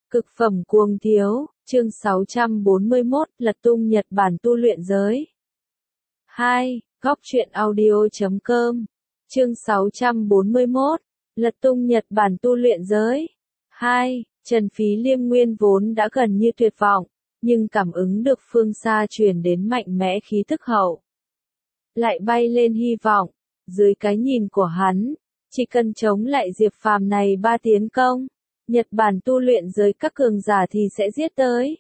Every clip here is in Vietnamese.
Cực phẩm cuồng thiếu, chương 641, lật tung Nhật Bản tu luyện giới. 2. Góc truyện audio.com, chương 641, lật tung Nhật Bản tu luyện giới. 2. Trần Phí Liêm nguyên vốn đã gần như tuyệt vọng, nhưng cảm ứng được phương xa truyền đến mạnh mẽ khí thức hậu. Lại bay lên hy vọng, dưới cái nhìn của hắn, chỉ cần chống lại Diệp Phàm này 3 tiến công, Nhật Bản tu luyện giới các cường giả thì sẽ giết tới.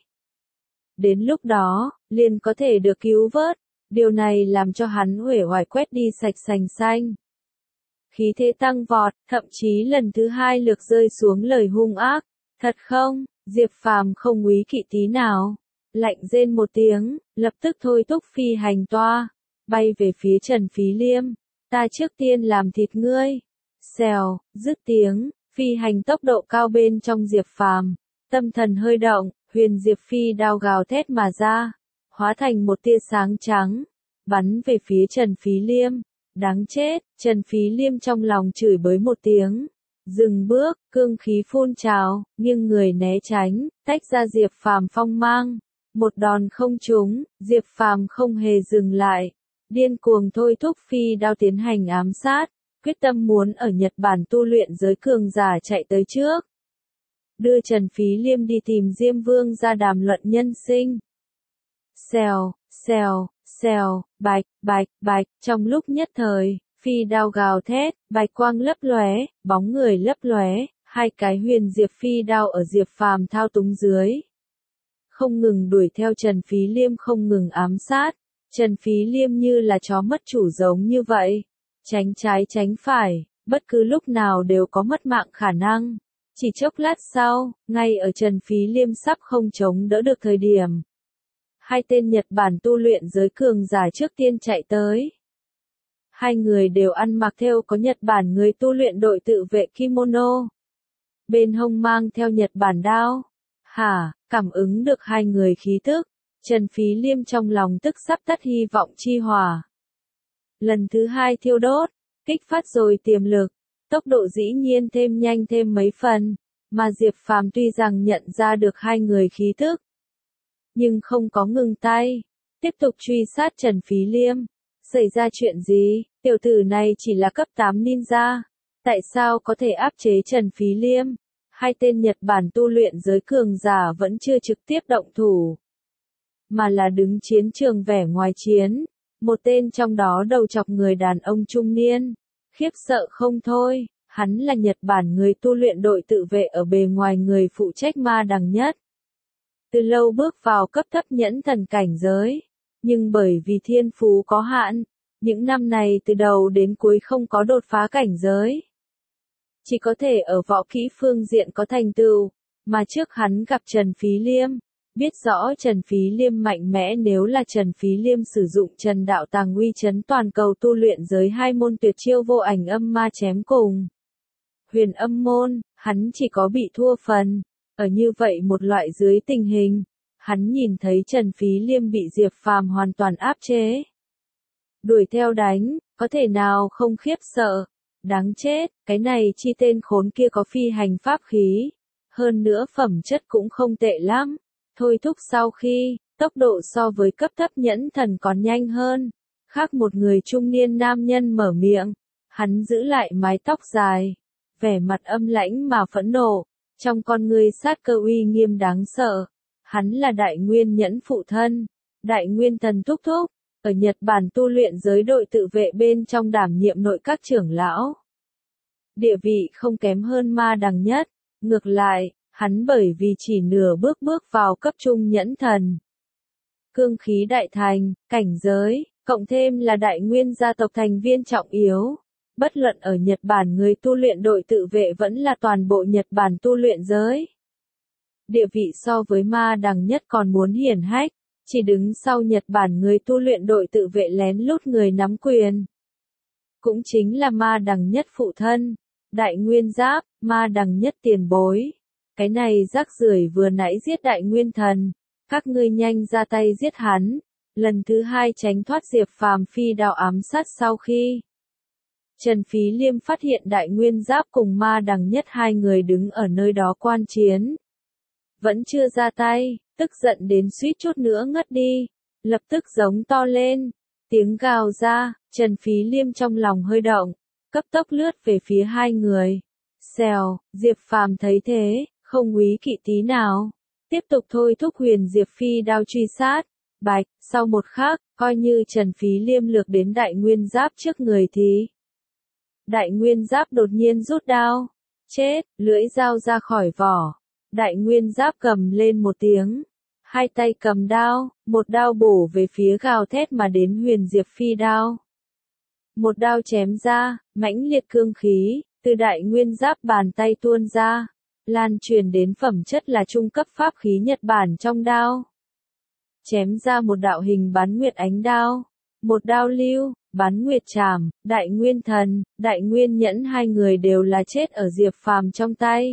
Đến lúc đó, liền có thể được cứu vớt, điều này làm cho hắn uể oải quét đi sạch sành xanh. Khí thế tăng vọt, thậm chí lần thứ 2 lược rơi xuống lời hung ác. Thật không? Diệp Phàm không úy kỵ tí nào. Lạnh rên một tiếng, lập tức thôi thúc phi hành toa, bay về phía Trần Phí Liêm. Ta trước tiên làm thịt ngươi. Xèo, dứt tiếng, phi hành tốc độ cao bên trong Diệp Phàm, tâm thần hơi động, huyền Diệp phi đao gào thét mà ra, hóa thành một tia sáng trắng, bắn về phía Trần Phí Liêm. Đáng chết, Trần Phí Liêm trong lòng chửi bới một tiếng, dừng bước, cương khí phun trào, nghiêng người né tránh, tách ra Diệp Phàm phong mang. Một đòn không trúng, Diệp Phàm không hề dừng lại, điên cuồng thôi thúc phi đao tiến hành ám sát, quyết tâm muốn ở Nhật Bản tu luyện giới cường giả chạy tới trước. Đưa Trần Phí Liêm đi tìm Diêm Vương ra đàm luận nhân sinh. Xèo, xèo, xèo, bạch, bạch, bạch, trong lúc nhất thời, phi đao gào thét, bạch quang lấp lóe, bóng người lấp lóe, hai cái huyền diệp phi đao ở Diệp Phàm thao túng dưới. Không ngừng đuổi theo Trần Phí Liêm, không ngừng ám sát. Trần Phí Liêm như là chó mất chủ giống như vậy. Tránh trái tránh phải, bất cứ lúc nào đều có mất mạng khả năng. Chỉ chốc lát sau, ngay ở Trần Phí Liêm sắp không chống đỡ được thời điểm, hai tên Nhật Bản tu luyện giới cường giả trước tiên chạy tới. Hai người đều ăn mặc theo có Nhật Bản người tu luyện đội tự vệ kimono. Bên hông mang theo Nhật Bản đao. Hả, cảm ứng được hai người khí tức, Trần Phí Liêm trong lòng tức sắp tắt hy vọng chi hỏa. Lần thứ 2 thiêu đốt, kích phát rồi tiềm lực, tốc độ dĩ nhiên thêm nhanh thêm mấy phần, mà Diệp Phàm tuy rằng nhận ra được hai người khí tức, nhưng không có ngừng tay, tiếp tục truy sát Trần Phí Liêm. Xảy ra chuyện gì? Tiểu tử này chỉ là cấp 8 ninja, tại sao có thể áp chế Trần Phí Liêm? Hai tên Nhật Bản tu luyện giới cường giả vẫn chưa trực tiếp động thủ, mà là đứng chiến trường vẻ ngoài chiến. Một tên trong đó đầu chọc người đàn ông trung niên, khiếp sợ không thôi, hắn là Nhật Bản người tu luyện đội tự vệ ở bề ngoài người phụ trách ma đằng nhất. Từ lâu bước vào cấp thấp nhẫn thần cảnh giới, nhưng bởi vì thiên phú có hạn, những năm này từ đầu đến cuối không có đột phá cảnh giới. Chỉ có thể ở võ kỹ phương diện có thành tựu, mà trước hắn gặp Trần Phí Liêm. Biết rõ Trần Phí Liêm mạnh mẽ, nếu là Trần Phí Liêm sử dụng Trần Đạo Tàng uy chấn toàn cầu tu luyện giới 2 môn tuyệt chiêu vô ảnh âm ma chém cùng huyền âm môn, hắn chỉ có bị thua phần. Ở như vậy một loại dưới tình hình, hắn nhìn thấy Trần Phí Liêm bị Diệp Phàm hoàn toàn áp chế, đuổi theo đánh, có thể nào không khiếp sợ. Đáng chết, cái này chi tên khốn kia có phi hành pháp khí, hơn nữa phẩm chất cũng không tệ lắm. Thôi thúc sau khi, tốc độ so với cấp thấp nhẫn thần còn nhanh hơn. Khác một người trung niên nam nhân mở miệng, hắn giữ lại mái tóc dài, vẻ mặt âm lãnh mà phẫn nộ, trong con ngươi sát cơ uy nghiêm đáng sợ. Hắn là Đại Nguyên Nhẫn phụ thân, Đại Nguyên Thần thúc thúc, ở Nhật Bản tu luyện giới đội tự vệ bên trong đảm nhiệm nội các trưởng lão. Địa vị không kém hơn ma đằng nhất, ngược lại, hắn bởi vì chỉ nửa bước vào cấp trung nhẫn thần. Cương khí đại thành, cảnh giới, cộng thêm là Đại Nguyên gia tộc thành viên trọng yếu. Bất luận ở Nhật Bản người tu luyện đội tự vệ vẫn là toàn bộ Nhật Bản tu luyện giới. Địa vị so với ma đằng nhất còn muốn hiển hách, chỉ đứng sau Nhật Bản người tu luyện đội tự vệ lén lút người nắm quyền. Cũng chính là ma đằng nhất phụ thân, Đại Nguyên Giáp, ma đằng nhất tiền bối. Cái này rác rưởi vừa nãy giết Đại Nguyên Thần, các ngươi nhanh ra tay giết hắn. Lần thứ 2 tránh thoát Diệp Phàm phi đao ám sát sau khi Trần Phí Liêm phát hiện Đại Nguyên Giáp cùng ma đằng nhất hai người đứng ở nơi đó quan chiến. vẫn chưa ra tay, tức giận đến suýt chút nữa ngất đi, lập tức giống to lên, tiếng gào ra, Trần Phí Liêm trong lòng hơi động, cấp tốc lướt về phía hai người. Xèo, Diệp Phàm thấy thế, không úy kỵ tí nào, tiếp tục thôi thúc huyền Diệp Phi đao truy sát. Bạch, sau một khắc, coi như Trần Phí Liêm lược đến đại nguyên giáp trước người thì đại nguyên giáp đột nhiên rút đao, chết, lưỡi dao ra khỏi vỏ, đại nguyên giáp cầm lên một tiếng, hai tay cầm đao, một đao bổ về phía gào thét mà đến huyền Diệp Phi đao. Một đao chém ra, mãnh liệt cương khí, từ đại nguyên giáp bàn tay tuôn ra, lan truyền đến phẩm chất là trung cấp pháp khí Nhật Bản trong đao. Chém ra một đạo hình bán nguyệt ánh đao, một đao lưu, bán nguyệt trảm, đại nguyên thần, đại nguyên nhẫn, hai người đều là chết ở Diệp Phàm trong tay.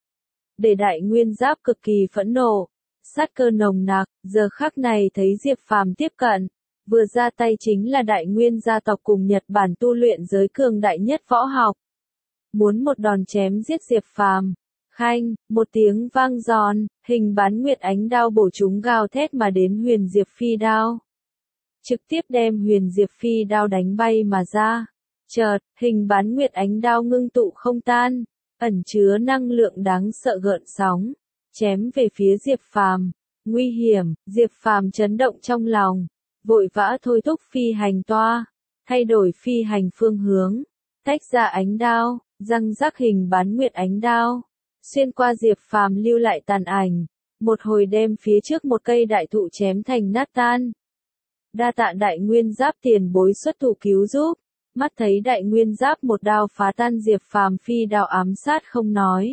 Để đại nguyên giáp cực kỳ phẫn nộ, sát cơ nồng nặc, giờ khắc này thấy Diệp Phàm tiếp cận, vừa ra tay chính là đại nguyên gia tộc cùng Nhật Bản tu luyện giới cường đại nhất võ học. Muốn một đòn chém giết Diệp Phàm. Khanh, một tiếng vang giòn, hình bán nguyệt ánh đao bổ trúng gào thét mà đến huyền Diệp Phi đao. Trực tiếp đem huyền Diệp Phi đao đánh bay mà ra. Chợt, hình bán nguyệt ánh đao ngưng tụ không tan, ẩn chứa năng lượng đáng sợ gợn sóng, chém về phía Diệp Phàm. Nguy hiểm, Diệp Phàm chấn động trong lòng, vội vã thôi thúc phi hành toa, thay đổi phi hành phương hướng, tách ra ánh đao, răng rắc hình bán nguyệt ánh đao. Xuyên qua Diệp Phàm lưu lại tàn ảnh, một hồi đem phía trước một cây đại thụ chém thành nát tan. Đa tạ đại nguyên giáp tiền bối xuất thủ cứu giúp, mắt thấy đại nguyên giáp một đao phá tan Diệp Phàm phi đao ám sát không nói.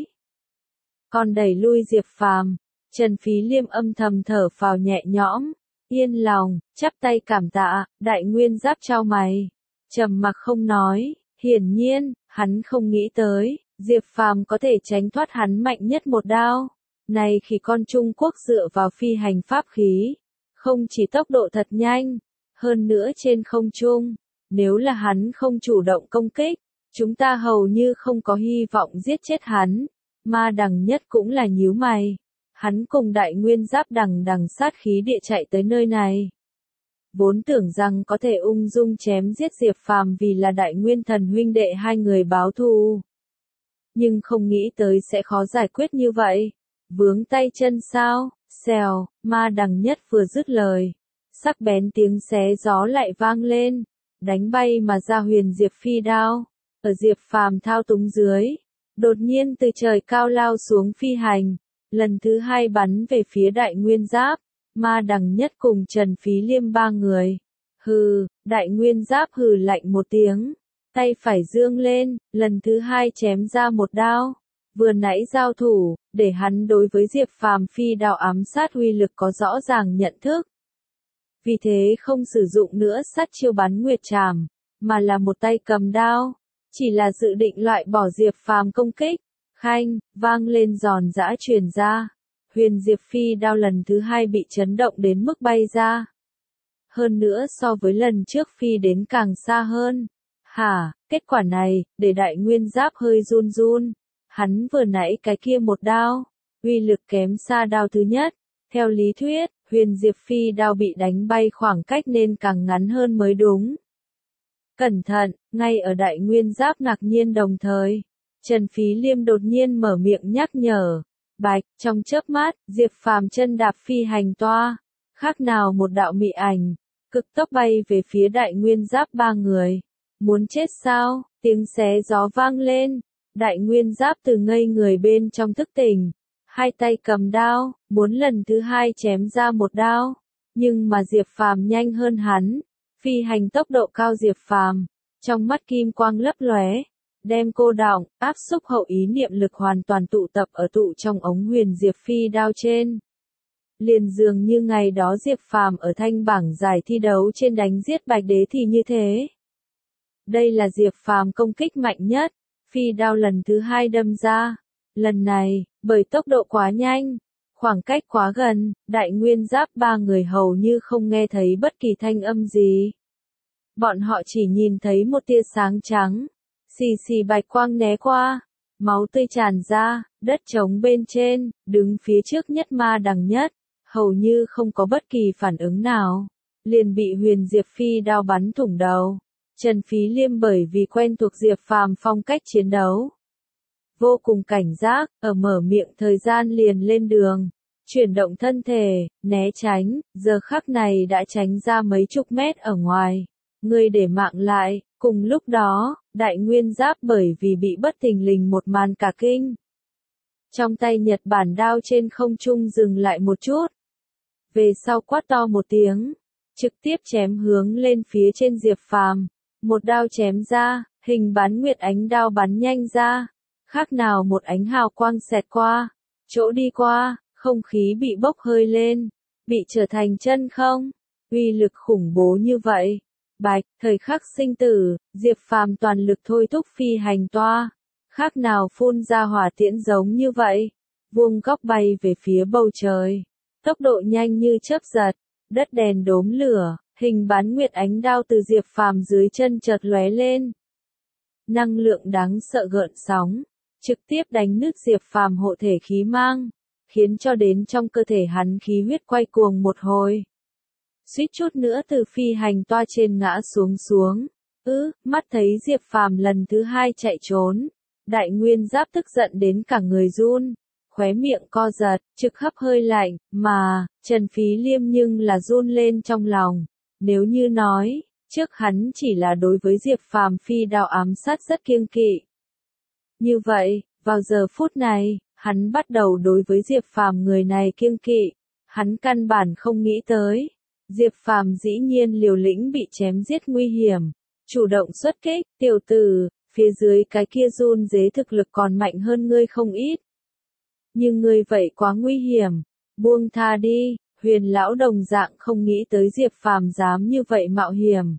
Còn đẩy lui Diệp Phàm, Trần Phí Liêm âm thầm thở phào nhẹ nhõm, yên lòng, chắp tay cảm tạ, đại nguyên giáp trao mày, trầm mặc không nói, hiển nhiên, hắn không nghĩ tới. Diệp Phàm có thể tránh thoát hắn mạnh nhất một đao. Này khi con Trung Quốc dựa vào phi hành pháp khí, không chỉ tốc độ thật nhanh, hơn nữa trên không trung, nếu là hắn không chủ động công kích, chúng ta hầu như không có hy vọng giết chết hắn. Ma Đằng Nhất cũng là nhíu mày, hắn cùng đại nguyên giáp đằng đằng sát khí địa chạy tới nơi này. Vốn tưởng rằng có thể ung dung chém giết Diệp Phàm vì là đại nguyên thần huynh đệ hai người báo thù. Nhưng không nghĩ tới sẽ khó giải quyết như vậy. Vướng tay chân sao? Xèo, Ma Đằng Nhất vừa dứt lời, sắc bén tiếng xé gió lại vang lên, đánh bay mà ra huyền Diệp Phi đao. Ở Diệp Phàm thao túng dưới, đột nhiên từ trời cao lao xuống phi hành, lần thứ hai bắn về phía đại nguyên giáp, Ma Đằng Nhất cùng Trần Phí Liêm ba người. Hừ, đại nguyên giáp hừ lạnh một tiếng. Tay phải dương lên, lần thứ hai chém ra một đao. Vừa nãy giao thủ, để hắn đối với Diệp Phàm phi đao ám sát uy lực có rõ ràng nhận thức. Vì thế không sử dụng nữa sát chiêu bắn nguyệt trảm, mà là một tay cầm đao, chỉ là dự định loại bỏ Diệp Phàm công kích. Khanh, vang lên giòn giã truyền ra. Huyền Diệp Phi đao lần thứ hai bị chấn động đến mức bay ra. Hơn nữa so với lần trước phi đến càng xa hơn. Hả, kết quả này, để đại nguyên giáp hơi run run. Hắn vừa nãy cái kia một đao, uy lực kém xa đao thứ nhất. Theo lý thuyết, huyền Diệp Phi đao bị đánh bay khoảng cách nên càng ngắn hơn mới đúng. Cẩn thận, ngay ở đại nguyên giáp ngạc nhiên đồng thời, Trần Phí Liêm đột nhiên mở miệng nhắc nhở. Bạch, trong chớp mắt, Diệp Phàm chân đạp phi hành toa, khác nào một đạo mị ảnh, cực tốc bay về phía đại nguyên giáp ba người. Muốn chết sao? Tiếng xé gió vang lên, đại nguyên giáp từ ngây người bên trong thức tỉnh, hai tay cầm đao, muốn lần thứ hai chém ra một đao, nhưng mà Diệp Phàm nhanh hơn hắn, phi hành tốc độ cao Diệp Phàm, trong mắt kim quang lấp lóe, đem cô đọng, áp xúc hậu ý niệm lực hoàn toàn tụ tập ở tụ trong ống huyền Diệp Phi đao trên. Liền dường như ngày đó Diệp Phàm ở thanh bảng giải thi đấu trên đánh giết Bạch Đế thì như thế. Đây là Diệp Phàm công kích mạnh nhất, phi đao lần thứ hai đâm ra. Lần này, bởi tốc độ quá nhanh, khoảng cách quá gần, đại nguyên giáp ba người hầu như không nghe thấy bất kỳ thanh âm gì. Bọn họ chỉ nhìn thấy một tia sáng trắng, xì xì bạch quang né qua, máu tươi tràn ra, đất trống bên trên, đứng phía trước nhất Ma Đằng Nhất, hầu như không có bất kỳ phản ứng nào, liền bị Huyền Diệp Phi đao bắn thủng đầu. Trần Phí Liêm bởi vì quen thuộc Diệp Phàm phong cách chiến đấu, vô cùng cảnh giác, ở mở miệng thời gian liền lên đường, chuyển động thân thể, né tránh, giờ khắc này đã tránh ra mấy chục mét ở ngoài. Người để mạng lại, cùng lúc đó, Đại Nguyên Giáp bởi vì bị bất thình lình một màn cả kinh. Trong tay Nhật Bản đao trên không trung dừng lại một chút. Về sau quát to một tiếng, trực tiếp chém hướng lên phía trên Diệp Phàm. Một đao chém ra, hình bán nguyệt ánh đao bắn nhanh ra, khác nào một ánh hào quang xẹt qua, chỗ đi qua, không khí bị bốc hơi lên, bị trở thành chân không, uy lực khủng bố như vậy. Bạch, thời khắc sinh tử, Diệp Phàm toàn lực thôi thúc phi hành toa, khác nào phun ra hỏa tiễn giống như vậy, vuông góc bay về phía bầu trời, tốc độ nhanh như chớp giật, đất đèn đốm lửa. Hình bán nguyệt ánh đao từ Diệp Phàm dưới chân chợt lóe lên. Năng lượng đáng sợ gợn sóng, trực tiếp đánh nứt Diệp Phàm hộ thể khí mang, khiến cho đến trong cơ thể hắn khí huyết quay cuồng một hồi. Suýt chút nữa từ phi hành toa trên ngã xuống. Mắt thấy Diệp Phàm lần thứ hai chạy trốn, Đại Nguyên Giáp tức giận đến cả người run. Khóe miệng co giật, trực hấp hơi lạnh, mà, Trần Phí Liêm nhưng là run lên trong lòng. Nếu như nói, trước hắn chỉ là đối với Diệp Phàm phi đao ám sát rất kiêng kỵ. Như vậy, vào giờ phút này, hắn bắt đầu đối với Diệp Phàm người này kiêng kỵ. Hắn căn bản không nghĩ tới. Diệp Phàm dĩ nhiên liều lĩnh bị chém giết nguy hiểm. Chủ động xuất kích, tiểu tử, phía dưới cái kia run dế thực lực còn mạnh hơn ngươi không ít. Nhưng ngươi vậy quá nguy hiểm, buông tha đi. Huyền lão đồng dạng không nghĩ tới Diệp Phàm dám như vậy mạo hiểm.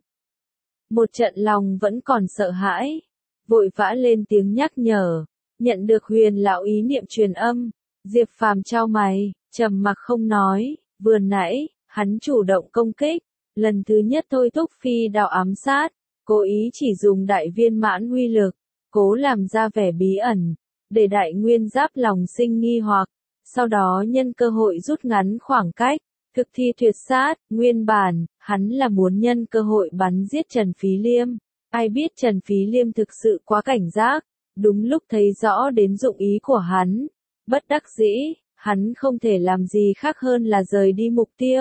Một trận lòng vẫn còn sợ hãi, vội vã lên tiếng nhắc nhở, nhận được Huyền lão ý niệm truyền âm, Diệp Phàm chau mày, trầm mặc không nói, vừa nãy, hắn chủ động công kích, lần thứ nhất thôi thúc phi đao ám sát, cố ý chỉ dùng đại viên mãn uy lực, cố làm ra vẻ bí ẩn, để Đại Nguyên Giáp lòng sinh nghi hoặc. Sau đó nhân cơ hội rút ngắn khoảng cách, thực thi tuyệt sát, nguyên bản, hắn là muốn nhân cơ hội bắn giết Trần Phí Liêm. Ai biết Trần Phí Liêm thực sự quá cảnh giác, đúng lúc thấy rõ đến dụng ý của hắn. Bất đắc dĩ, hắn không thể làm gì khác hơn là rời đi mục tiêu.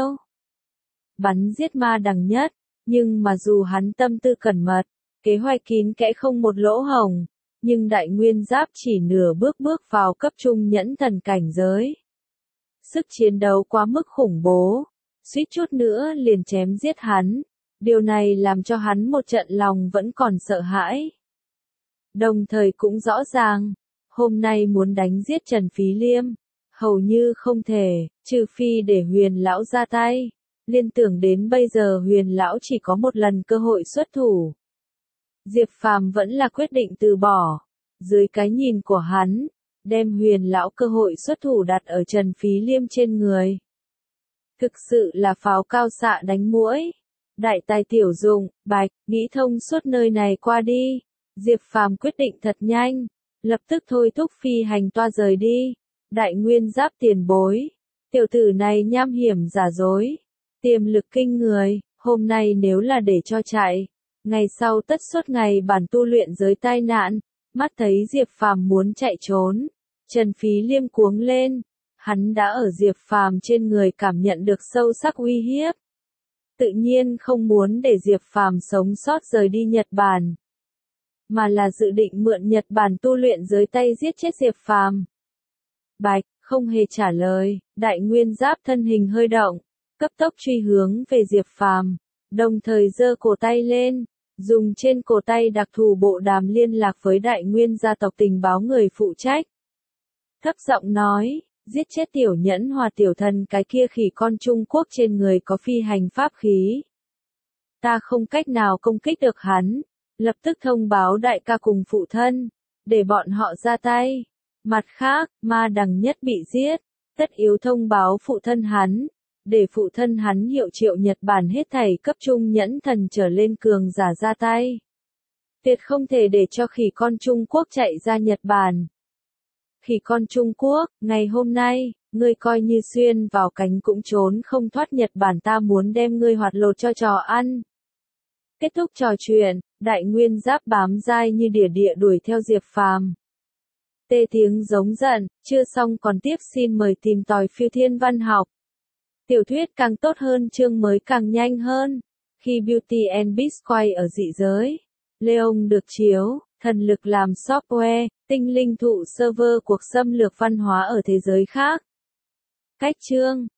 Bắn giết Ma Đằng Nhất, nhưng mà dù hắn tâm tư cẩn mật, kế hoạch kín kẽ không một lỗ hổng. Nhưng Đại Nguyên Giáp chỉ nửa bước vào cấp trung nhẫn thần cảnh giới. Sức chiến đấu quá mức khủng bố, suýt chút nữa liền chém giết hắn, điều này làm cho hắn một trận lòng vẫn còn sợ hãi. Đồng thời cũng rõ ràng, hôm nay muốn đánh giết Trần Phí Liêm, hầu như không thể, trừ phi để Huyền lão ra tay. Liên tưởng đến bây giờ Huyền lão chỉ có một lần cơ hội xuất thủ. Diệp Phàm vẫn là quyết định từ bỏ. Dưới cái nhìn của hắn, đem Huyền lão cơ hội xuất thủ đặt ở Trần Phí Liêm trên người. Thực sự là pháo cao xạ đánh muỗi. Đại tài tiểu dụng, Bạch, nghĩ thông suốt nơi này qua đi. Diệp Phàm quyết định thật nhanh, lập tức thôi thúc phi hành toa rời đi. Đại Nguyên Giáp tiền bối, tiểu tử này nham hiểm giả dối, tiềm lực kinh người, hôm nay nếu là để cho chạy, ngày sau tất suốt ngày bản tu luyện giới tai nạn. Mắt thấy Diệp Phàm muốn chạy trốn, Trần Phí Liêm cuống lên, hắn đã ở Diệp Phàm trên người cảm nhận được sâu sắc uy hiếp. Tự nhiên không muốn để Diệp Phàm sống sót rời đi Nhật Bản, mà là dự định mượn Nhật Bản tu luyện dưới tay giết chết Diệp Phàm. Bạch, không hề trả lời, Đại Nguyên Giáp thân hình hơi động, cấp tốc truy hướng về Diệp Phàm, đồng thời giơ cổ tay lên. Dùng trên cổ tay đặc thù bộ đàm liên lạc với Đại Nguyên gia tộc tình báo người phụ trách. Thấp giọng nói, giết chết tiểu nhẫn hòa tiểu thần cái kia khỉ con Trung Quốc trên người có phi hành pháp khí. Ta không cách nào công kích được hắn, lập tức thông báo đại ca cùng phụ thân, để bọn họ ra tay. Mặt khác, Ma Đằng Nhất bị giết, tất yếu thông báo phụ thân hắn. Để phụ thân hắn hiệu triệu Nhật Bản hết thảy cấp trung nhẫn thần trở lên cường giả ra tay. Tuyệt không thể để cho khỉ con Trung Quốc chạy ra Nhật Bản. Khỉ con Trung Quốc, ngày hôm nay, ngươi coi như xuyên vào cánh cũng trốn không thoát Nhật Bản, ta muốn đem ngươi hoạt lột cho chó ăn. Kết thúc trò chuyện, Đại Nguyên Giáp bám dai như địa đuổi theo Diệp Phàm. Tê tiếng giống giận, chưa xong còn tiếp, xin mời tìm tòi phiêu thiên văn học. Tiểu thuyết càng tốt hơn, chương mới càng nhanh hơn. Khi Beauty and Beast quay ở dị giới, Leon được chiếu, thần lực làm software, tinh linh thụ server cuộc xâm lược văn hóa ở thế giới khác. Cách chương